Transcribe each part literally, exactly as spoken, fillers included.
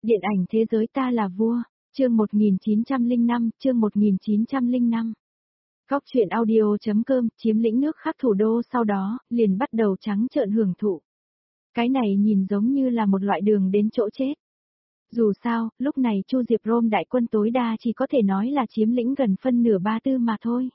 Điện ảnh thế giới ta là vua, chương một nghìn chín trăm lẻ năm, chương một nghìn chín trăm lẻ năm. Góc truyện audio.com chiếm lĩnh nước khác thủ đô sau đó, liền bắt đầu trắng trợn hưởng thụ. Cái này nhìn giống như là một loại đường đến chỗ chết. Dù sao, lúc này Chu Diệp Rome đại quân tối đa chỉ có thể nói là chiếm lĩnh gần phân nửa Ba Tư mà thôi.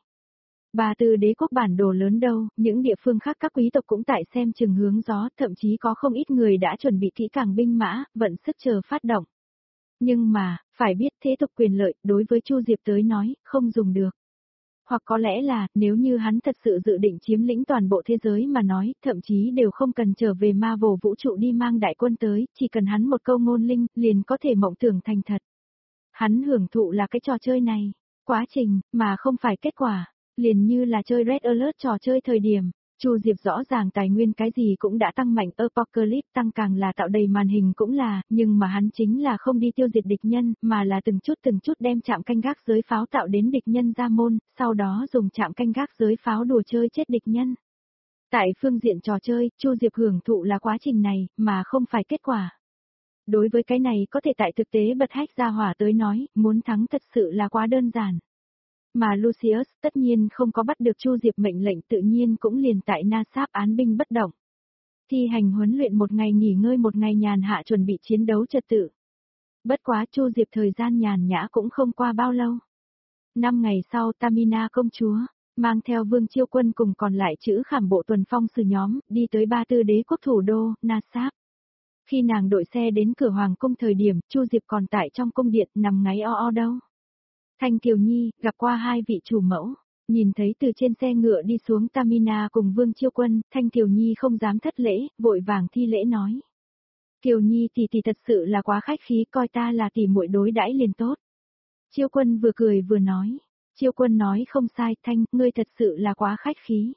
Ba Tư đế quốc bản đồ lớn đâu, những địa phương khác các quý tộc cũng tại xem chừng hướng gió, thậm chí có không ít người đã chuẩn bị kỹ càng binh mã, vận sức chờ phát động. Nhưng mà, phải biết thế tục quyền lợi, đối với Chu Diệp tới nói, không dùng được. Hoặc có lẽ là, nếu như hắn thật sự dự định chiếm lĩnh toàn bộ thế giới mà nói, thậm chí đều không cần trở về Marvel vũ trụ đi mang đại quân tới, chỉ cần hắn một câu ngôn linh, liền có thể mộng tưởng thành thật. Hắn hưởng thụ là cái trò chơi này, quá trình, mà không phải kết quả, liền như là chơi Red Alert trò chơi thời điểm. Chu Diệp rõ ràng tài nguyên cái gì cũng đã tăng mạnh, Apocalypse tăng càng là tạo đầy màn hình cũng là, nhưng mà hắn chính là không đi tiêu diệt địch nhân, mà là từng chút từng chút đem trạm canh gác giới pháo tạo đến địch nhân ra môn, sau đó dùng trạm canh gác giới pháo đùa chơi chết địch nhân. Tại phương diện trò chơi, Chu Diệp hưởng thụ là quá trình này, mà không phải kết quả. Đối với cái này có thể tại thực tế bật hách ra hỏa tới nói, muốn thắng thật sự là quá đơn giản. Mà Lucius tất nhiên không có bắt được Chu Diệp mệnh lệnh, tự nhiên cũng liền tại Na Sáp án binh bất động. Thi hành huấn luyện một ngày nghỉ ngơi một ngày nhàn hạ chuẩn bị chiến đấu trật tự. Bất quá Chu Diệp thời gian nhàn nhã cũng không qua bao lâu. Năm ngày sau Tamina công chúa, mang theo Vương Chiêu Quân cùng còn lại chữ khảm bộ tuần phong sử nhóm, đi tới Ba Tư đế quốc thủ đô, Na Sáp. Khi nàng đội xe đến cửa hoàng cung thời điểm, Chu Diệp còn tại trong cung điện nằm ngáy o o đâu. Thanh Kiều Nhi, gặp qua hai vị chủ mẫu, nhìn thấy từ trên xe ngựa đi xuống Tamina cùng Vương Chiêu Quân, Thanh Kiều Nhi không dám thất lễ, vội vàng thi lễ nói. Kiều Nhi tỷ tỷ thật sự là quá khách khí, coi ta là tỷ muội đối đãi liền tốt. Chiêu Quân vừa cười vừa nói. Chiêu Quân nói không sai, Thanh, ngươi thật sự là quá khách khí.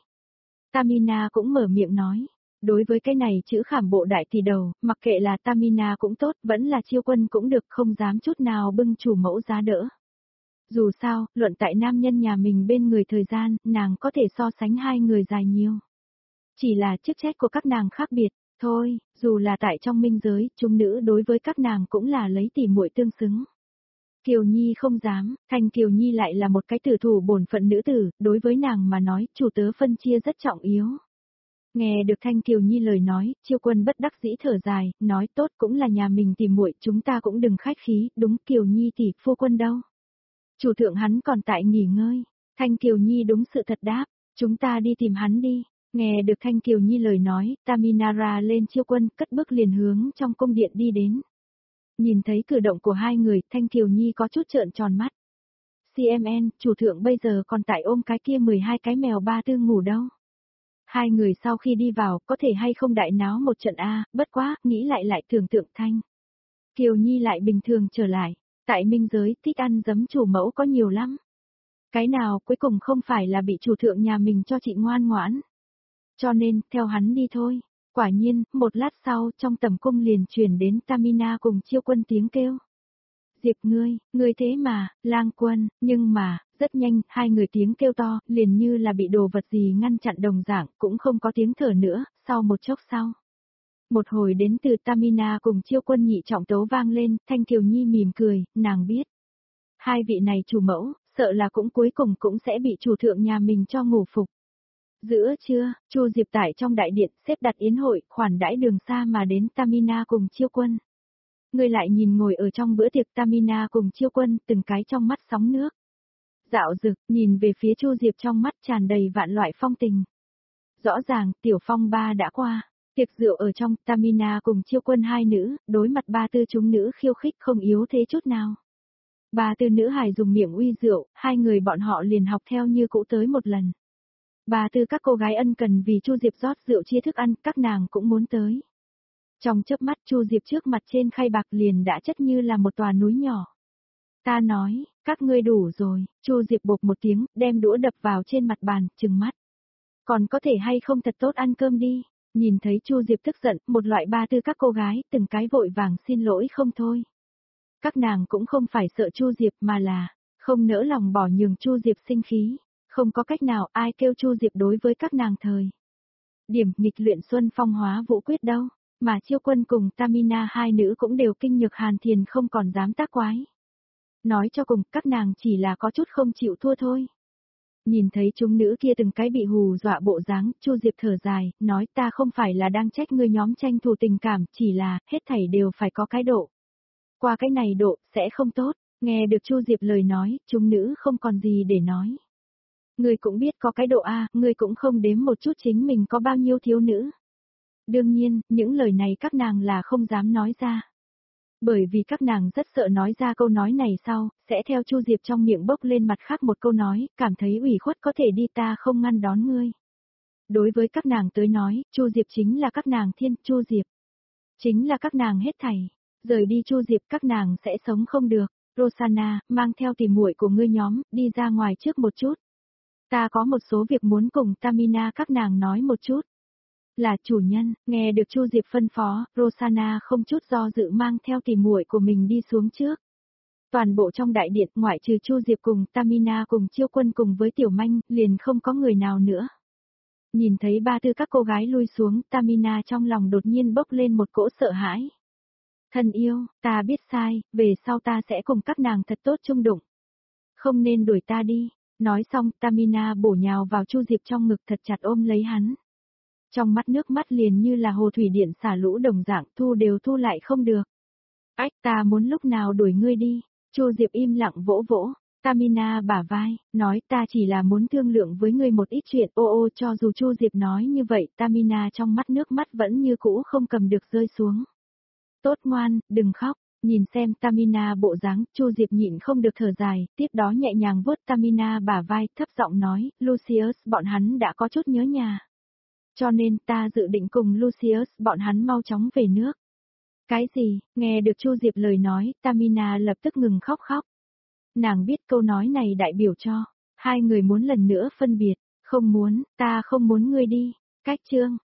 Tamina cũng mở miệng nói. Đối với cái này chữ khảm bộ đại tỷ đầu, mặc kệ là Tamina cũng tốt, vẫn là Chiêu Quân cũng được, không dám chút nào bưng chủ mẫu giá đỡ. Dù sao, luận tại nam nhân nhà mình bên người thời gian, nàng có thể so sánh hai người dài nhiều. Chỉ là chức trách của các nàng khác biệt, thôi, dù là tại trong minh giới, chúng nữ đối với các nàng cũng là lấy tỉ muội tương xứng. Kiều Nhi không dám, Thanh Kiều Nhi lại là một cái tử thủ bổn phận nữ tử, đối với nàng mà nói, chủ tớ phân chia rất trọng yếu. Nghe được Thanh Kiều Nhi lời nói, Chiêu Quân bất đắc dĩ thở dài, nói tốt cũng là nhà mình tỉ muội, chúng ta cũng đừng khách khí, đúng Kiều Nhi tỷ, phu quân đâu. Chủ thượng hắn còn tại nghỉ ngơi. Thanh Kiều Nhi đúng sự thật đáp, chúng ta đi tìm hắn đi. Nghe được Thanh Kiều Nhi lời nói, Taminara lên Chiêu Quân, cất bước liền hướng trong cung điện đi đến. Nhìn thấy cử động của hai người, Thanh Kiều Nhi có chút trợn tròn mắt. xê em en, chủ thượng bây giờ còn tại ôm cái kia mười hai cái mèo Ba Tư ngủ đâu. Hai người sau khi đi vào, có thể hay không đại náo một trận a, bất quá, nghĩ lại lại tưởng tượng Thanh Kiều Nhi lại bình thường trở lại. Tại minh giới, thích ăn giấm chủ mẫu có nhiều lắm. Cái nào cuối cùng không phải là bị chủ thượng nhà mình cho chị ngoan ngoãn. Cho nên, theo hắn đi thôi. Quả nhiên, một lát sau, trong tầm cung liền truyền đến Tamina cùng Chiêu Quân tiếng kêu. Diệp ngươi, ngươi thế mà, Lang Quân, nhưng mà, rất nhanh, hai người tiếng kêu to, liền như là bị đồ vật gì ngăn chặn đồng dạng, cũng không có tiếng thở nữa, sau một chốc sau. Một hồi đến từ Tamina cùng Chiêu Quân nhị trọng tấu vang lên, Thanh Kiều Nhi mỉm cười, nàng biết. Hai vị này chủ mẫu, sợ là cũng cuối cùng cũng sẽ bị chủ thượng nhà mình cho ngủ phục. Giữa trưa, Chu Diệp tại trong đại điện xếp đặt yến hội, khoản đãi đường xa mà đến Tamina cùng Chiêu Quân. Người lại nhìn ngồi ở trong bữa tiệc Tamina cùng Chiêu Quân, từng cái trong mắt sóng nước. Dạo dực, nhìn về phía Chu Diệp trong mắt tràn đầy vạn loại phong tình. Rõ ràng, tiểu phong ba đã qua. Tiệc rượu ở trong, Tamina cùng Chiêu Quân hai nữ, đối mặt Ba Tư chúng nữ khiêu khích không yếu thế chút nào. Ba Tư nữ hài dùng miệng uy rượu, hai người bọn họ liền học theo như cũ tới một lần. Ba Tư các cô gái ân cần vì Chu Diệp rót rượu chia thức ăn, các nàng cũng muốn tới. Trong chớp mắt Chu Diệp trước mặt trên khay bạc liền đã chất như là một tòa núi nhỏ. Ta nói, các ngươi đủ rồi, Chu Diệp bộp một tiếng, đem đũa đập vào trên mặt bàn, trừng mắt. Còn có thể hay không thật tốt ăn cơm đi. Nhìn thấy Chu Diệp tức giận, một loại Ba Tư các cô gái, từng cái vội vàng xin lỗi không thôi. Các nàng cũng không phải sợ Chu Diệp mà là, không nỡ lòng bỏ nhường Chu Diệp sinh khí. Không có cách nào ai kêu Chu Diệp đối với các nàng thời. Điểm nghịch luyện xuân phong hóa vũ quyết đâu. Mà Chiêu Quân cùng Tamina hai nữ cũng đều kinh nhược Hàn Thiền không còn dám tác quái. Nói cho cùng, các nàng chỉ là có chút không chịu thua thôi. Nhìn thấy chúng nữ kia từng cái bị hù dọa bộ dáng, Chu Diệp thở dài, nói ta không phải là đang trách ngươi nhóm tranh thủ tình cảm, chỉ là, hết thảy đều phải có cái độ. Qua cái này độ, sẽ không tốt, nghe được Chu Diệp lời nói, chúng nữ không còn gì để nói. Ngươi cũng biết có cái độ A, ngươi cũng không đếm một chút chính mình có bao nhiêu thiếu nữ. Đương nhiên, những lời này các nàng là không dám nói ra. Bởi vì các nàng rất sợ nói ra câu nói này sau, sẽ theo Chu Diệp trong miệng bốc lên mặt khác một câu nói, cảm thấy ủy khuất có thể đi ta không ngăn đón ngươi. Đối với các nàng tới nói, Chu Diệp chính là các nàng thiên, Chu Diệp. Chính là các nàng hết thảy. Rời đi Chu Diệp các nàng sẽ sống không được. Rosanna, mang theo tỉ muội của ngươi nhóm, đi ra ngoài trước một chút. Ta có một số việc muốn cùng Tamina các nàng nói một chút. Là chủ nhân, nghe được Chu Diệp phân phó, Rosanna không chút do dự mang theo tỉ muội của mình đi xuống trước. Toàn bộ trong đại điện ngoại trừ Chu Diệp cùng Tamina cùng Chiêu Quân cùng với Tiểu Manh, liền không có người nào nữa. Nhìn thấy ba tư các cô gái lui xuống, Tamina trong lòng đột nhiên bốc lên một cỗ sợ hãi. Thân yêu, ta biết sai, về sau ta sẽ cùng các nàng thật tốt chung đụng. Không nên đuổi ta đi. Nói xong, Tamina bổ nhào vào Chu Diệp trong ngực thật chặt ôm lấy hắn. Trong mắt nước mắt liền như là hồ thủy điện xả lũ đồng dạng, thu đều thu lại không được. Ách, ta muốn lúc nào đuổi ngươi đi. Chu Diệp im lặng vỗ vỗ, Tamina bả vai, nói ta chỉ là muốn thương lượng với ngươi một ít chuyện. Ô ô, cho dù Chu Diệp nói như vậy, Tamina trong mắt nước mắt vẫn như cũ không cầm được rơi xuống. Tốt ngoan, đừng khóc. Nhìn xem Tamina bộ dáng, Chu Diệp nhịn không được thở dài, tiếp đó nhẹ nhàng vuốt Tamina bả vai, thấp giọng nói, Lucius, bọn hắn đã có chút nhớ nhà. Cho nên ta dự định cùng Lucius, bọn hắn mau chóng về nước. Cái gì? Nghe được Chu Diệp lời nói, Tamina lập tức ngừng khóc khóc. Nàng biết câu nói này đại biểu cho, hai người muốn lần nữa phân biệt, không muốn, ta không muốn ngươi đi. Cách chương,